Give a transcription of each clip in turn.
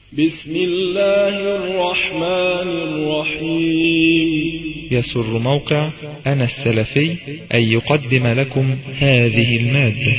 بسم الله الرحمن الرحيم. يسر موقع أنا السلفي أن يقدم لكم هذه المادة.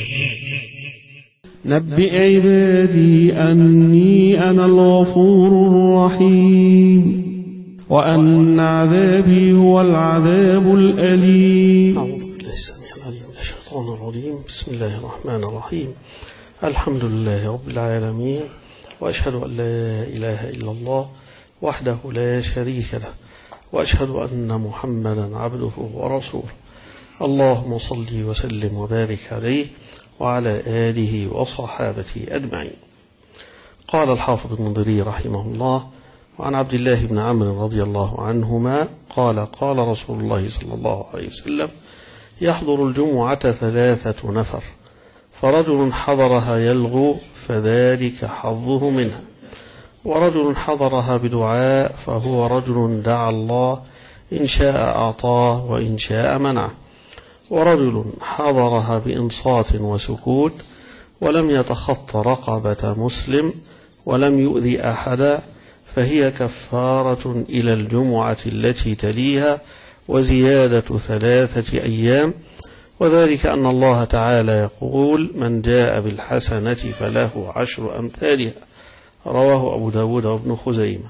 نبئ عبادي أني أنا الغفور الرحيم وأن عذابي هو العذاب الأليم. أعوذ بالله السميع العليم من الشيطان الرجيم. بسم الله الرحمن الرحيم. الحمد لله رب العالمين، وأشهد أن لا إله إلا الله وحده لا شريك له، وأشهد أن محمدا عبده ورسوله. اللهم صل وسلم وبارك عليه وعلى آله وصحابته أجمعين. قال الحافظ المنذري رحمه الله: وعن عبد الله بن عمرو رضي الله عنهما قال: قال رسول الله صلى الله عليه وسلم: يحضر الجمعة 3 نفر، فرجل حضرها يلغو فذلك حظه منها، ورجل حضرها بدعاء فهو رجل دعا الله إن شاء أعطاه وإن شاء منعه، ورجل حضرها بإنصات وسكوت ولم يتخط رقبة مسلم ولم يؤذي أحدا، فهي كفارة إلى الجمعة التي تليها وزيادة 3 أيام. وذلك أن الله تعالى يقول: من جاء بالحسنة فله 10 أمثالها. رواه أبو داود وابن خزيمة.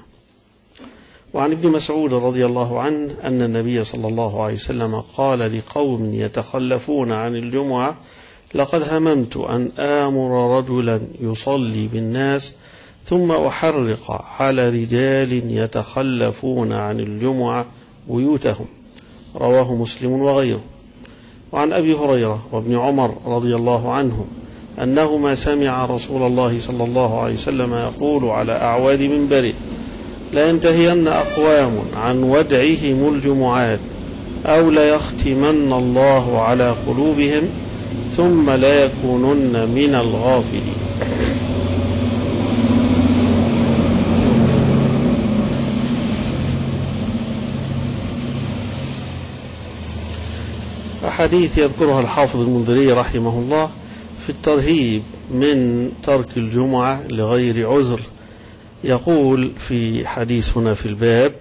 وعن ابن مسعود رضي الله عنه أن النبي صلى الله عليه وسلم قال لقوم يتخلفون عن الجمعة: لقد هممت أن آمر رجلا يصلي بالناس ثم أحرق على رجال يتخلفون عن الجمعة بيوتهم. رواه مسلم وغيره. وعن أبي هريرة وابن عمر رضي الله عنهم أنهما سمع رسول الله صلى الله عليه وسلم يقول على أعواد منبره: لا ينتهين أقوام عن ودعهم الجمعات أو ليختمن الله على قلوبهم ثم لا يكونن من الغافلين. أحاديث يذكرها الحافظ المنذري رحمه الله في الترهيب من ترك الجمعة لغير عذر. يقول في حديث هنا في الباب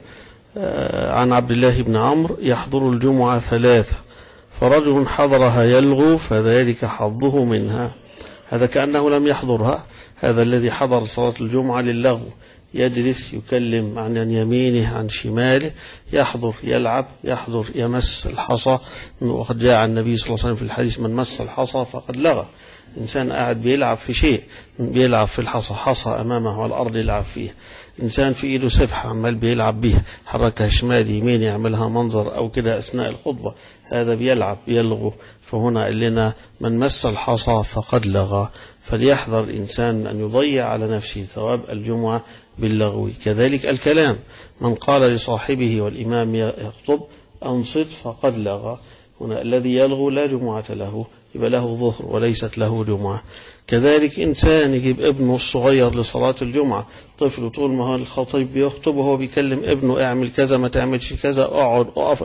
عن عبد الله بن عمرو: يحضر الجمعة 3، فرجل حضرها يلغو فذلك حظه منها. هذا كأنه لم يحضرها، هذا الذي حضر صلاة الجمعة للغو، يجلس يكلم عن يمينه عن شماله، يحضر يلعب، يحضر يمس الحصى. وقد جاء عن النبي صلى الله عليه وسلم في الحديث: من مس الحصى فقد لغى. إنسان قاعد بيلعب في شيء، بيلعب في الحصى، حصى أمامه على الأرض يلعب فيها. إنسان في إيده سبحة عمال بيلعب بيها، حركها شمال يمين يعملها منظر أو كده أثناء الخطبة، هذا بيلعب يلغو. فهنا قال لنا: من مس الحصى فقد لغى. فليحذر الإنسان أن يضيع على نفسه ثواب الجمعة باللغو. كذلك الكلام، من قال لصاحبه والإمام يخطب: أنصت فقد لغى. هنا الذي يلغو لا جمعة له، يبقى له ظهر وليست له جمعة. كذلك إنسان يجيب ابنه الصغير لصلاة الجمعة، طفل طول ما هو الخطيب بيخطب وهو بيكلم ابنه: اعمل كذا، ما تعملش كذا، اقعد، اقف،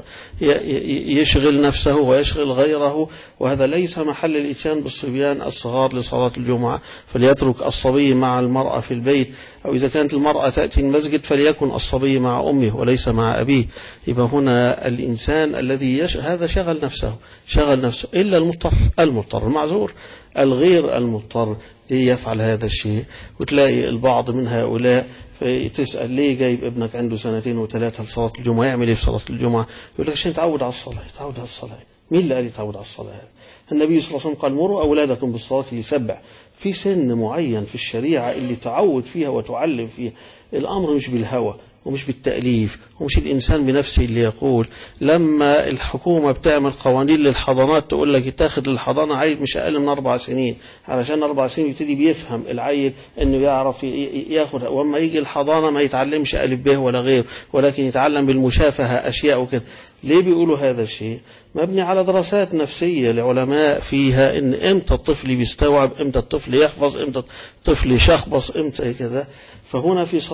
يشغل نفسه ويشغل غيره، وهذا ليس محل الاتيان بالصبيان الصغار لصلاة الجمعة. فليترك الصبي مع المرأة في البيت، أو إذا كانت المرأة تأتي المسجد فليكن الصبي مع أمه وليس مع أبيه. يبقى هنا الإنسان الذي هذا شغل نفسه إلا المضطر المعذور. الغير المضطر يفعل هذا الشيء. وتلاقي البعض من هؤلاء فتسأل: ليه جايب ابنك عنده 2 و3 لصلاة الجمعة؟ يعمل ايه في صلاة الجمعة؟ يقول لك: عشان يتعود على الصلاة. مين اللي قال يتعود على الصلاة؟ النبي صلى الله عليه وسلم قال: مروا أولادكم بالصلاة ل7. في سن معين في الشريعة اللي تعود فيها وتعلم فيها. الأمر مش بالهوى ومش بالتأليف ومش الإنسان بنفسه اللي يقول. لما الحكومة بتعمل قوانين للحضانات تقول لك يتاخد للحضانة عيل مش أقل من 4 سنين، علشان 4 سنين يبتدي بيفهم العيل إنه يعرف ياخد، وما يجي الحضانة ما يتعلمش ألف به ولا غير، ولكن يتعلم بالمشافهة أشياء وكذا. ليه بيقولوا هذا الشيء؟ مبني على دراسات نفسية لعلماء فيها إن إمتى الطفل بيستوعب، إمتى الطفل يحفظ، إمتى الطفل يشخبص، إمتى كذا. فهنا في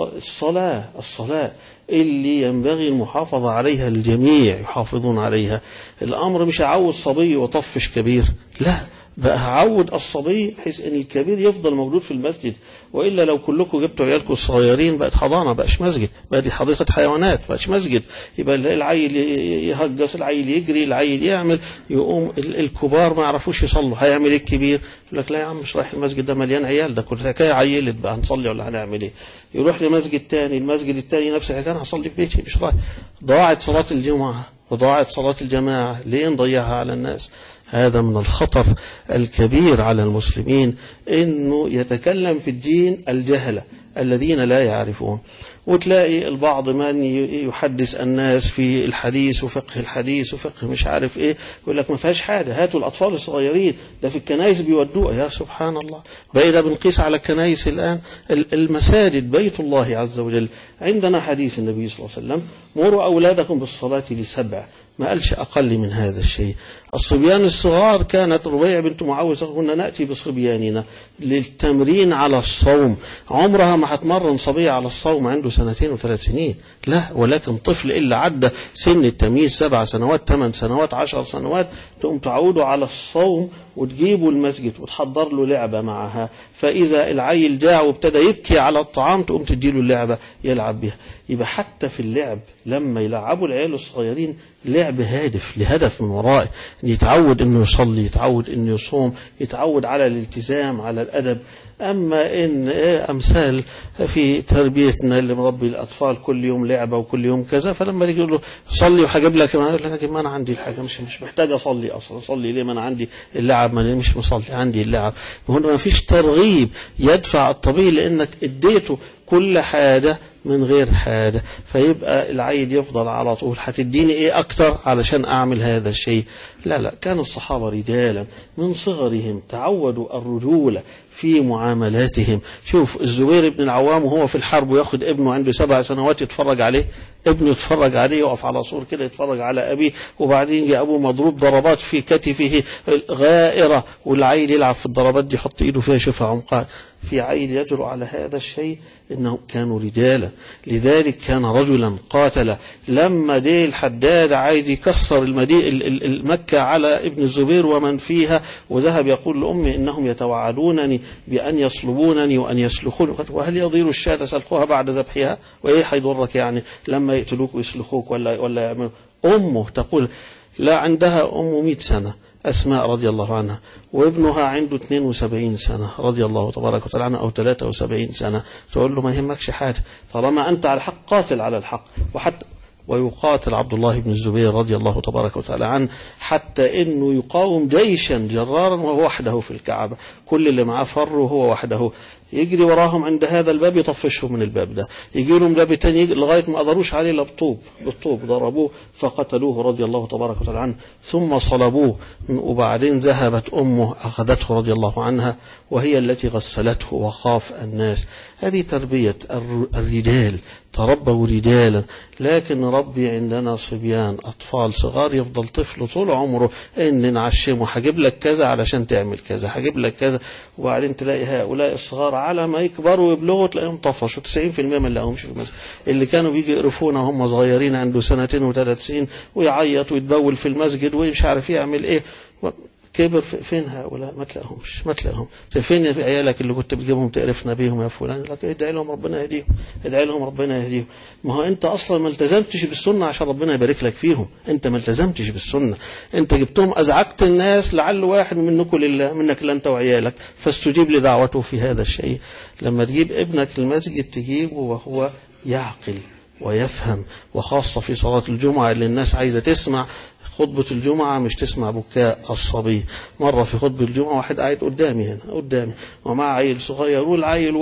الصلاة اللي ينبغي المحافظة عليها، الجميع يحافظون عليها. الأمر مش عاوز صبي وطفش كبير، لا، بقى هعود الصبي بحيث ان الكبير يفضل موجود في المسجد، وإلا لو كلكم جبتوا عيالكم الصغيرين بقت حضانة، بقاش مسجد، بقى دي حديقة حيوانات، بقاش مسجد. يبقى العيل يهجس، العيل يجري، العيل يعمل، يقوم الكبار ما يعرفوش يصلوا. هيعمل ايه الكبير؟ يقول لك لا يا عم مش رايح المسجد ده مليان عيال، ده كل حكايه عيلت بقى هنصلي ولا هنعمل ايه؟ يروح لمسجد تاني، المسجد التاني نفس الحكايه، انا هصلي في بيتي مش رايح. ضاعت صلاة الجمعة وضاعت صلاة الجماعة، ليه نضيعها على الناس؟ هذا من الخطر الكبير على المسلمين، انه يتكلم في الدين الجهلة الذين لا يعرفون. وتلاقي البعض من يحدث الناس في الحديث وفقه الحديث وفقه مش عارف ايه، يقول لك ما فيهاش حاجة، هاتوا الأطفال الصغيرين ده في الكنائس بيودوها. يا سبحان الله، بقينا بنقيس على الكنائس الآن. المساجد بيت الله عز وجل. عندنا حديث النبي صلى الله عليه وسلم: مروا أولادكم بالصلاة ل7، ما قالش أقل من هذا الشيء. الصبيان الصغار كانت ربيع بنت معوذ قلنا نأتي بصبياننا للتمرين على الصوم، عمرها ما هتمرن صبي على الصوم عنده 2 و3 سنين، لا، ولكن طفل إلا عدى سن التمييز 7 سنوات 8 سنوات 10 سنوات تقوم تعودوا على الصوم وتجيبوا المسجد وتحضر له لعبة معها، فإذا العيل جاع وابتدى يبكي على الطعام تقوم تديله اللعبة يلعب بها. يبقى حتى في اللعب لما يلعبوا العيال الصغيرين لعب هادف لهدف من ورائه، يتعود انه يصلي، يتعود انه يصوم، يتعود على الالتزام على الادب. اما ان امثال في تربيتنا اللي مربي الاطفال كل يوم لعبه وكل يوم كذا، فلما يجي له صلي وهجيب لك، يقول لك ما انا عندي الحاجه، مش محتاج اصلي اصلا، اصلي ليه ما انا عندي اللعب، ما مش مصلي عندي اللعب. وهنا ما فيش ترغيب يدفع الطبيعي لانك اديته كل حاجة من غير حاجة، فيبقى العيل يفضل على طول هتديني ايه اكتر علشان اعمل هذا الشيء. لا لا، كان الصحابة رجالا من صغرهم تعودوا الرجولة في معاملاتهم. شوف الزبير بن العوام وهو في الحرب وياخد ابنه عنده 7 سنوات يتفرج عليه، ابنه يتفرج عليه، يقف على صور كده يتفرج على أبيه، وبعدين جاء أبوه مضروب ضربات في كتفه غائرة، والعيل يلعب في الضربات دي يحط إيده فيها شوفها عمقات، في عيل يجرؤ على هذا الشيء. إنهم كانوا رجالا، لذلك كان رجلا قاتل. لما دي الحداد عايز يكسر مكة على ابن الزبير ومن فيها، وذهب يقول لأمي إنهم يتوعدونني بأن يصلبونني وأن يسلخوني، وهل يضير الشاة سلخوها بعد ذبحها؟ وإيه حيضرك يعني لما يقتلوك ويسلخوك ولا يعملوا؟ أمه تقول لا، عندها أم 100 سنة أسماء رضي الله عنها، وابنها عنده 72 سنة رضي الله تبارك وتعالى عنه، أو 73 سنة. تقول له ما يهمكش حاجة، طالما أنت على الحق قاتل على الحق. ويقاتل عبد الله بن الزبير رضي الله تبارك وتعالى عنه حتى إنه يقاوم جيشا جرارا وهو وحده في الكعبة، كل اللي معاه فر وهو وحده، يجري وراهم عند هذا الباب يطفشهم من الباب ده، يجي لهم باب تاني لغاية ما قدروش عليه إلا بالطوب ضربوه فقتلوه رضي الله تبارك وتعالى عنه، ثم صلبوه. وبعدين ذهبت أمه أخذته رضي الله عنها وهي التي غسلته وخاف الناس. هذه تربية الرجال، تربوا رجالا. لكن ربي عندنا صبيان أطفال صغار يفضل طفل طول عمره إن نعشمه هجيب لك كذا علشان تعمل كذا، هجيب لك كذا، وبعدين تلاقي هؤلاء الصغار على ما يكبروا ويبلغوا تلاقيهم طفشوا. 90% ما نلاقيهمش في المسجد. اللي كانوا بيجي يقرفونا وهم صغيرين عنده 2 و3 سنين ويعيط ويتبول في المسجد ومش عارف يعمل ايه، كبر. فين هؤلاء؟ ما تلاقيهم. فين في عيالك اللي كنت بتجيبهم تقرفنا بيهم يا فلان؟ لك ادعي لهم ربنا يهديهم، ادعي لهم ربنا يهديهم. ما هو انت اصلا ما التزمتش بالسنه عشان ربنا يبارك لك فيهم، انت ما التزمتش بالسنه، انت جبتهم ازعجت الناس، لعل واحد منكم لله منك لا انت وعيالك، فاستجيب لدعوته في هذا الشيء. لما تجيب ابنك المسجد تجيبه وهو يعقل ويفهم، وخاصه في صلاه الجمعه اللي الناس عايزه تسمع خطبة الجمعة مش تسمع بكاء الصبي. مرة في خطبة الجمعة واحد قاعد قدامي ومع عيل صغير، والعيل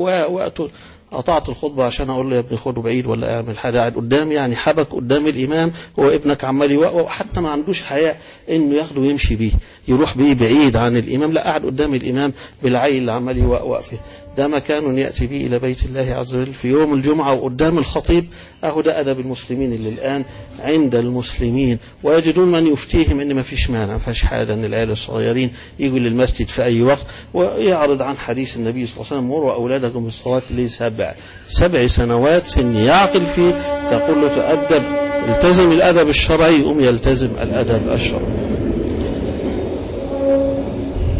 قطعت الخطبة عشان أقول له يا ابني خده بعيد ولا اعمل حاجة، قاعد قدامي يعني حبك قدام الإمام، هو ابنك عمال يوقف، وحتى ما عندوش حياء إنه ياخده ويمشي بيه يروح بيه بعيد عن الإمام، لا قاعد قدام الإمام بالعيل اللي عمال يوقف. ده مكان يأتي به إلى بيت الله عز وجل في يوم الجمعة وقدام الخطيب. أهو ده أدب المسلمين اللي الآن عند المسلمين، ويجدون من يفتيهم إن ما فيش مانع، ما فيش حاجة إن العيال الصغيرين يجوا للمسجد في أي وقت. ويعرض عن حديث النبي صلى الله عليه وسلم: مروا أولادكم بالصلاة ل7 سنوات سن يعقل فيه، تقول له تأدب، التزم الأدب الشرعي، يلتزم الأدب الشرعي.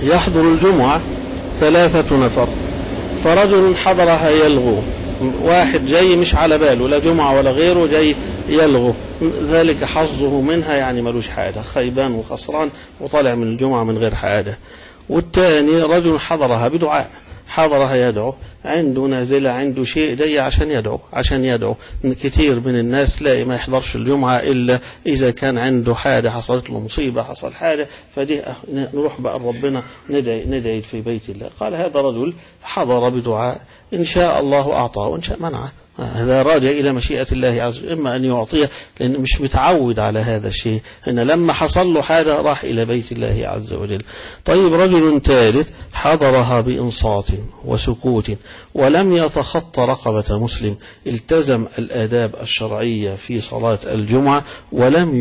يحضر الجمعة 3 نفر، فرجل حضرها يلغو، واحد جاي مش على باله لا جمعة ولا غيره، جاي يلغو، ذلك حظه منها، يعني ملوش حاجة، خيبان وخسران وطالع من الجمعة من غير حاجة. والتاني رجل حضرها بدعاء، حضرها يدعو، عنده نازلة، عنده شيء جاي عشان يدعو. كتير من الناس لا ما يحضرش الجمعة إلا إذا كان عنده حاجة، حصلت له مصيبة، حصل حاجة، فدي نروح بقى ربنا ندعي في بيت الله. قال هذا رجل حضر بدعاء، إن شاء الله أعطاه وإن شاء منعه، هذا راجع إلى مشيئة الله عز وجل، إما أن يعطيه لأنه مش متعود على هذا الشيء، إن لما حصل له حاجة راح إلى بيت الله عز وجل. طيب رجل ثالث حضرها بإنصات وسكوت ولم يتخطى رقبة مسلم، التزم الآداب الشرعية في صلاة الجمعة ولم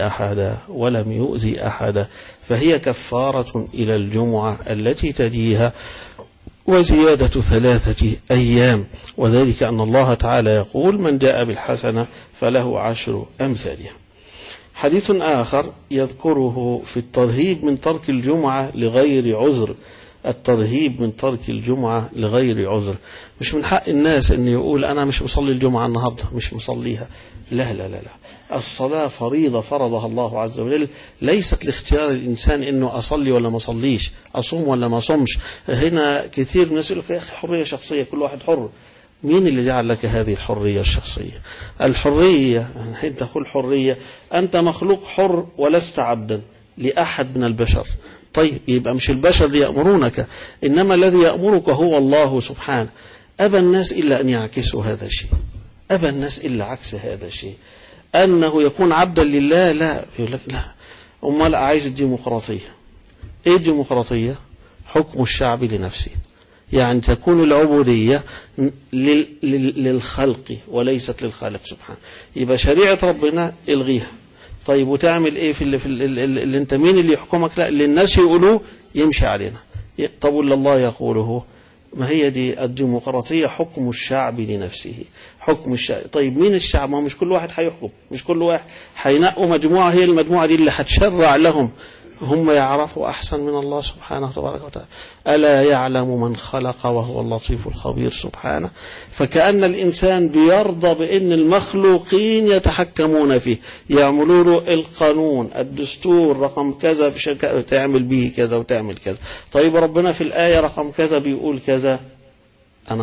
يؤذي أحدا، فهي كفارة إلى الجمعة التي تليها وزيادة 3 أيام، وذلك أن الله تعالى يقول من جاء بالحسنة فله 10 أمثالها. حديث آخر يذكره في الترهيب من ترك الجمعة لغير عذر، الترهيب من ترك الجمعة لغير عذر. مش من حق الناس أن يقول أنا مش مصلي الجمعة النهاردة، مش مصليها، لا لا لا لا، الصلاة فريضة فرضها الله عز وجل، ليست لاختيار الإنسان أنه أصلي ولا ما أصليش، أصوم ولا ما أصومش. هنا كثير من الناس يقول لك يا أخي حرية شخصية، كل واحد حر. مين اللي جعل لك هذه الحرية الشخصية؟ الحرية حين تقول حرية أنت مخلوق حر ولست عبدا لأحد من البشر. طيب يبقى مش البشر اللي يأمرونك، إنما الذي يأمرك هو الله سبحانه. أبى الناس إلا أن يعكسوا هذا الشيء، أبى الناس إلا عكس هذا الشيء، أنه يكون عبدا لله. لا، يقول لك لا، أمال عايز الديمقراطية. إيه الديمقراطية؟ حكم الشعب لنفسه، يعني تكون العبودية للخلق وليست للخالق سبحانه. يبقى شريعة ربنا الغيها. طيب وتعمل ايه في اللي انت مين اللي يحكمك؟ لا، اللي الناس يقولوه يمشي علينا. طب واللي الله يقوله، ما هي دي الديمقراطية، حكم الشعب لنفسه، حكم الشعب. طيب مين الشعب؟ ما مش كل واحد هيحكم، مش كل واحد هينقوا مجموعة هي المجموعة دي اللي هتشرع لهم، هم يعرفوا أحسن من الله سبحانه تبارك وتعالى. ألا يعلم من خلق وهو اللطيف الخبير سبحانه. فكأن الإنسان بيرضى بأن المخلوقين يتحكمون فيه، يعملوا له القانون، الدستور رقم كذا تعمل به كذا وتعمل كذا. طيب ربنا في الآية رقم كذا بيقول كذا، أنا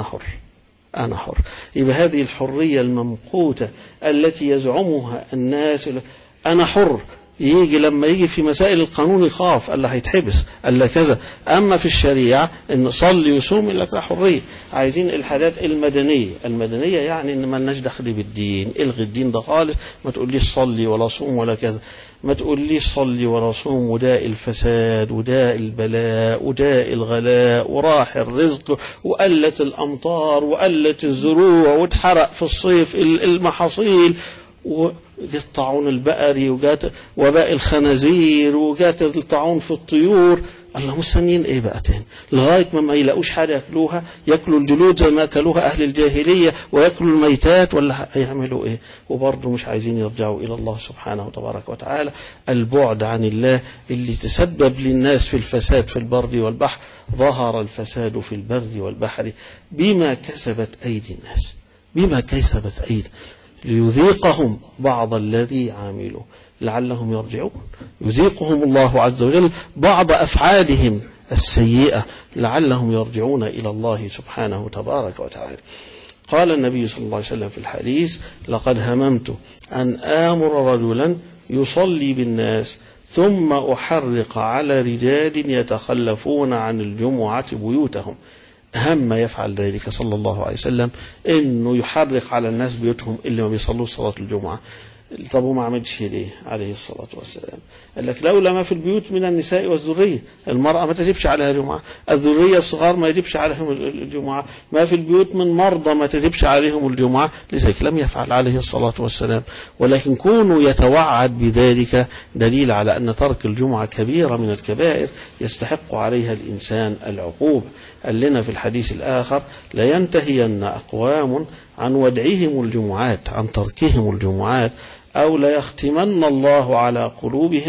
حر. يبقى هذه الحرية الممقوتة التي يزعمها الناس، أنا حر، يجي لما يجي في مسائل القانون يخاف ألا هيتحبس ألا كذا. أما في الشريعة إن صلي وصوم إلا لا حرية. عايزين الحاجات المدنية يعني إن ما لناش دخل بالدين، الغي الدين ده خالص، ما تقوليش صلي ولا صوم ولا كذا، ما تقوليش صلي ولا صوم، وده الفساد وده البلاء وده الغلاء وراح الرزق وقلت الأمطار وقلت الزروع واتحرق في الصيف المحاصيل، وجات الطاعون البقري، وجات وباء الخنازير، وجات الطاعون في الطيور. الله مستنيين ايه بقى تاني؟ لغايه ما يلاقوش حاجه ياكلوها، ياكلوا الجلود زي ما اكلوها اهل الجاهليه، وياكلوا الميتات، ولا هيعملوا ايه؟ وبرضه مش عايزين يرجعوا الى الله سبحانه وتبارك وتعالى. البعد عن الله اللي تسبب للناس في الفساد في البر والبحر. ظهر الفساد في البر والبحر بما كسبت ايدي الناس، بما كسبت ايدي، ليذيقهم بعض الذي عملوا لعلهم يرجعون. يذيقهم الله عز وجل بعض أفعالهم السيئة لعلهم يرجعون إلى الله سبحانه تبارك وتعالى. قال النبي صلى الله عليه وسلم في الحديث: لقد هممت أن آمر رجلا يصلي بالناس ثم أحرق على رجال يتخلفون عن الجمعة بيوتهم. هم يفعل ذلك صلى الله عليه وسلم، انه يحرق على الناس بيوتهم اللي ما بيصلوا صلاة الجمعة. طب وما عملش ليه عليه الصلاة والسلام؟ قال لك لولا ما في البيوت من النساء والذرية، المرأة ما تجبش عليها الجمعة، الذرية الصغار ما يجبش عليهم الجمعة، ما في البيوت من مرضى ما تجبش عليهم الجمعة، لذلك لم يفعل عليه الصلاة والسلام. ولكن كونوا يتوعد بذلك دليل على أن ترك الجمعة كبيرة من الكبائر يستحق عليها الإنسان العقوبة. قال لنا في الحديث الآخر: لينتهين أقوام عن ودعهم الجمعات، عن تركهم الجمعات، أو ليختمن الله على قلوبهم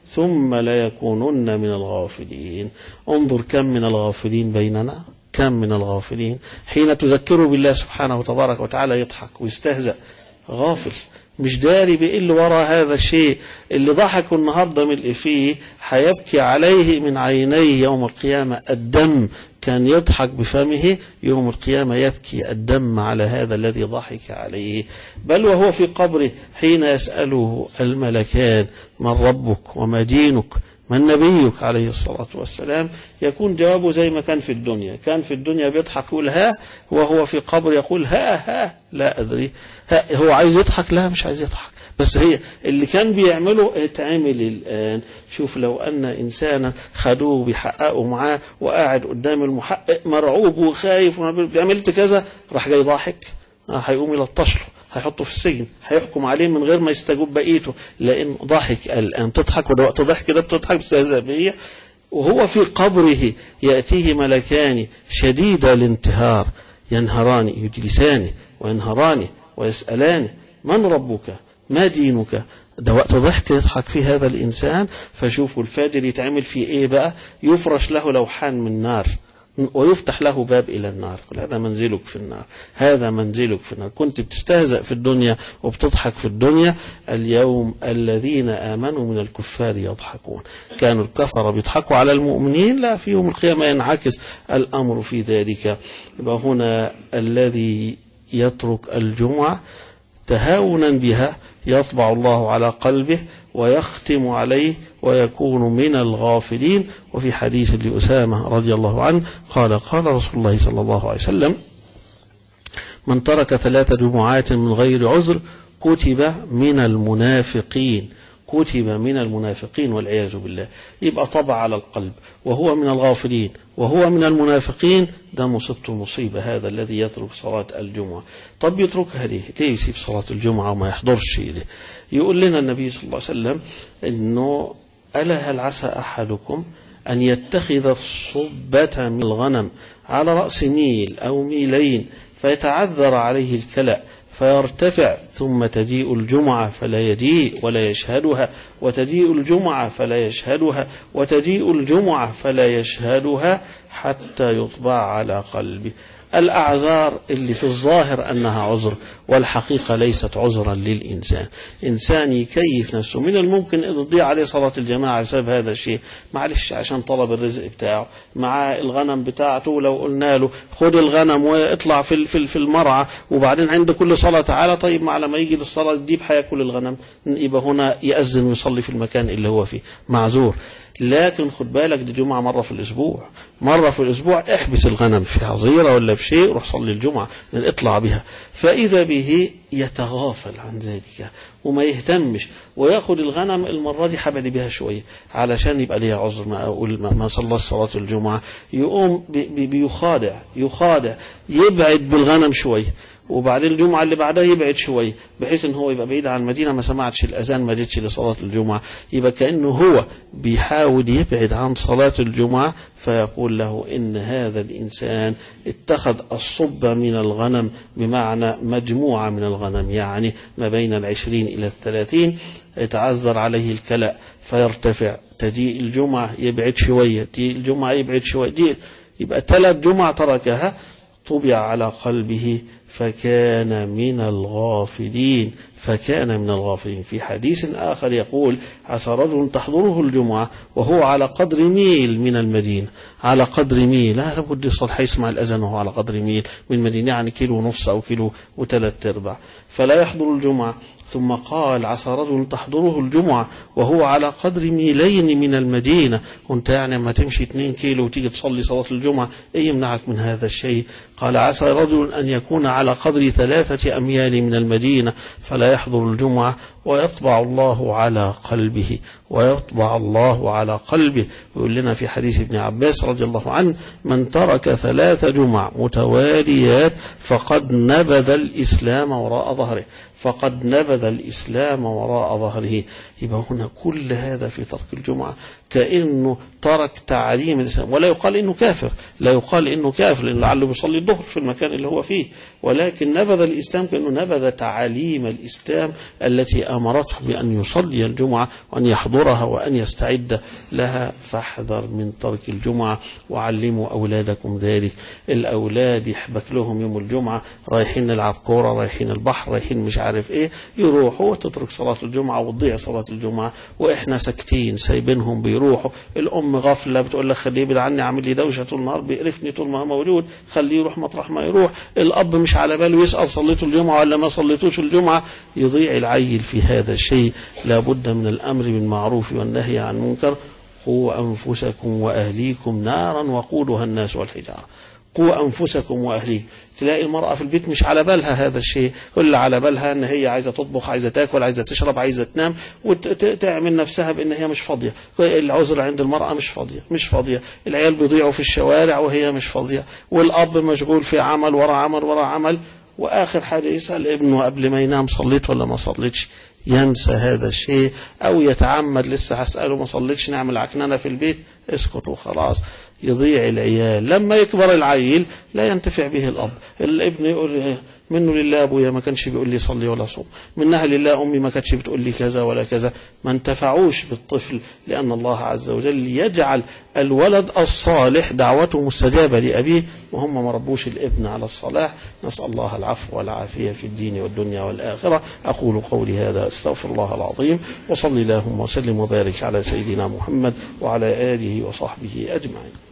ثم ليكونن من الغافلين. انظر كم من الغافلين بيننا، كم من الغافلين حين تذكروا بالله سبحانه وتبارك وتعالى يضحك ويستهزأ، غافل مش داري بإيه اللي وراء هذا الشيء. اللي ضحكوا النهاردة من الإفيه حيبكي عليه من عينيه يوم القيامة الدم، كان يضحك بفمه يوم القيامة يبكي الدم على هذا الذي ضحك عليه. بل وهو في قبره حين يسأله الملكان من ربك وما دينك من نبيك عليه الصلاة والسلام، يكون جوابه زي ما كان في الدنيا. كان في الدنيا بيضحك يقول ها، وهو في قبر يقول ها لا أدري. ها هو عايز يضحك؟ لا مش عايز يضحك، بس هي اللي كان بيعمله اتعمل الآن. شوف لو أن إنسانا خدوه بيحققوا معاه وقاعد قدام المحقق مرعوب وخايف عملت كذا، راح جاي ضاحك، هيقوم يلطش له، هيحطه في السجن، هيحكم عليه من غير ما يستجوب بقيته، لأن ضحك. الآن تضحك وده وقت ضحك كده بتضحك باستهزاء بيه. وهو في قبره يأتيه ملكان شديد الانتهار ينهران يجلسان وينهران ويسألان من ربك ما دينك. ده وقت ضحك يضحك في هذا الإنسان. فشوفوا الفاجر يتعمل فيه إيه بقى؟ يفرش له لوحان من نار ويفتح له باب إلى النار، هذا منزلك في النار، هذا منزلك في النار. كنت بتستهزأ في الدنيا وبتضحك في الدنيا، اليوم الذين آمنوا من الكفار يضحكون. كانوا الكفر بيضحكوا على المؤمنين، لا في يوم القيامة ينعكس الأمر في ذلك. يبقى هنا الذي يترك الجمعة تهاونا بها يطبع الله على قلبه ويختم عليه ويكون من الغافلين. وفي حديث لأسامة رضي الله عنه قال رسول الله صلى الله عليه وسلم من ترك 3 جمعات من غير عذر كتب من المنافقين، كتب من المنافقين والعياذ بالله. يبقى طبع على القلب وهو من الغافلين وهو من المنافقين، ده مصيبته مصيبة هذا الذي يترك صلاة الجمعة. طب يتركها ليه؟ ليه يسيب صلاة الجمعة وما يحضرش ليه؟ يقول لنا النبي صلى الله عليه وسلم إنه ألا هل عسى أحدكم أن يتخذ الصبة من الغنم على رأس ميل أو ميلين فيتعذر عليه الكلأ فيرتفع، ثم تجيء الجمعة فلا يجيء ولا يشهدها، وتجيء الجمعة فلا يشهدها، وتجيء الجمعة فلا يشهدها حتى يطبع على قلبه. الأعذار اللي في الظاهر أنها عذر والحقيقة ليست عذرا للإنسان. إنسان يكيف نفسه، من الممكن أن تضيع عليه صلاة الجماعة بسبب هذا الشيء، معلش عشان طلب الرزق بتاعه مع الغنم بتاعته. لو قلنا له خد الغنم واطلع في المرعى وبعدين عند كل صلاة تعالى، طيب مع لما يجي للصلاة الديب هياكل الغنم، يبقى هنا يأذن ويصلي في المكان اللي هو فيه، معذور. لكن خد بالك دي جمعة مرة في الأسبوع، مرة في الأسبوع احبس الغنم في حظيرة ولا في شيء، روح صلي الجمعة اطلع بها. فإذا به يتغافل عن ذلك وما يهتمش ويأخذ الغنم المرة دي حبل بها شوية علشان يبقى ليها عذر، ما صلى صلاة الجمعة، يقوم يخادع يبعد بالغنم شوية، وبعدين الجمعة اللي بعدها يبعد شوية بحيث ان هو يبقى بعيد عن المدينة، ما سمعتش الأذان ما جتش لصلاة الجمعة، يبقى كأنه هو بيحاول يبعد عن صلاة الجمعة. فيقول له إن هذا الإنسان اتخذ الصبة من الغنم، بمعنى مجموعة من الغنم، يعني ما بين 20 إلى 30، يتعذر عليه الكلأ فيرتفع، تجيء الجمعة يبعد شوية، تجيء الجمعة يبعد شوية، يبقى 3 جمعة تركها طبع على قلبه فكان من الغافلين، فكان من الغافلين. في حديث آخر يقول عسى رجل تحضره الجمعة وهو على قدر ميل من المدينة، على قدر ميل، لا لابد يصلح يسمع الأذان وهو على قدر ميل من المدينة، يعني 1.5 كيلو أو 1.3 فلا يحضر الجمعة. ثم قال عسى رجل تحضره الجمعة وهو على قدر ميلين من المدينة، وانت يعني ما تمشي 2 كيلو وتيجي تصلي صلاة الجمعة، ايه يمنعك من هذا الشيء؟ قال عسى رجل أن يكون على قدر 3 أميال من المدينة فلا يحضر الجمعة ويطبع الله على قلبه، ويطبع الله على قلبه. ويقول لنا في حديث ابن عباس رضي الله عنه من ترك 3 جمع متواليات فقد نبذ الإسلام وراء ظهره، فقد نبذ الإسلام وراء ظهره. يبقى هنا كل هذا في ترك الجمعة كأنه ترك تعاليم الإسلام، ولا يقال إنه كافر، لا يقال إنه كافر لأنه لعله بيصلي الظهر في المكان اللي هو فيه، ولكن نبذ الإسلام كأنه نبذ تعاليم الإسلام التي أمرته بأن يصلي الجمعة وأن يحضرها وأن يستعد لها، فاحذر من ترك الجمعة وعلموا أولادكم ذلك. الأولاد يحبك لهم يوم الجمعة رايحين نلعب كورة، رايحين البحر، رايحين مش عارف إيه، يروحوا وتترك صلاة الجمعة وتضيع صلاة الجمعة، وإحنا ساكتين سايبينهم بيروحوا. الأم غفلة بتقول لك خليه يبعد عني، عامل لي دوشة طول النهار، بيقرفني طول ما هو موجود، خليه يروح مطرح ما يروح. الأب مش على باله يسأل صليتوا الجمعة ولا ما صليتوش الجمعة، يضيع العيل في هذا الشيء. لابد من الأمر بالمعروف والنهي عن المنكر. قوا أنفسكم وأهليكم نارا وقودها الناس والحجارة. قوا أنفسكم وأهليكم. تلاقي المرأة في البيت مش على بالها هذا الشيء، كل على بالها ان هي عايزة تطبخ، عايزة تاكل، عايزة تشرب، عايزة تنام، وتعمل نفسها بان هي مش فاضية. العذر عند المرأة مش فاضية. العيال بيضيعوا في الشوارع وهي مش فاضية، والأب مشغول في عمل ورا عمل ورا عمل، وآخر حاجة يسأل ابنه قبل ما ينام صليت ولا ما صليتش، ينسى هذا الشيء أو يتعمد لسه هسأله ما صليتش، نعمل عكنانة في البيت، اسكت وخلاص. يضيع العيال. لما يكبر العيل لا ينتفع به الأب. الابن يقول منه لله أبويا ما كانش بيقول لي صلي ولا صوم، منها لله أمي ما كانتش بتقول لي كذا ولا كذا. ما انتفعوش بالطفل، لأن الله عز وجل يجعل الولد الصالح دعوته مستجابة لأبيه، وهم ما ربوش الابن على الصلاح. نسأل الله العفو والعافية في الدين والدنيا والآخرة. أقول قولي هذا، استغفر الله العظيم، وصلي اللهم وسلم وبارك على سيدنا محمد وعلى آله وصحبه أجمعين.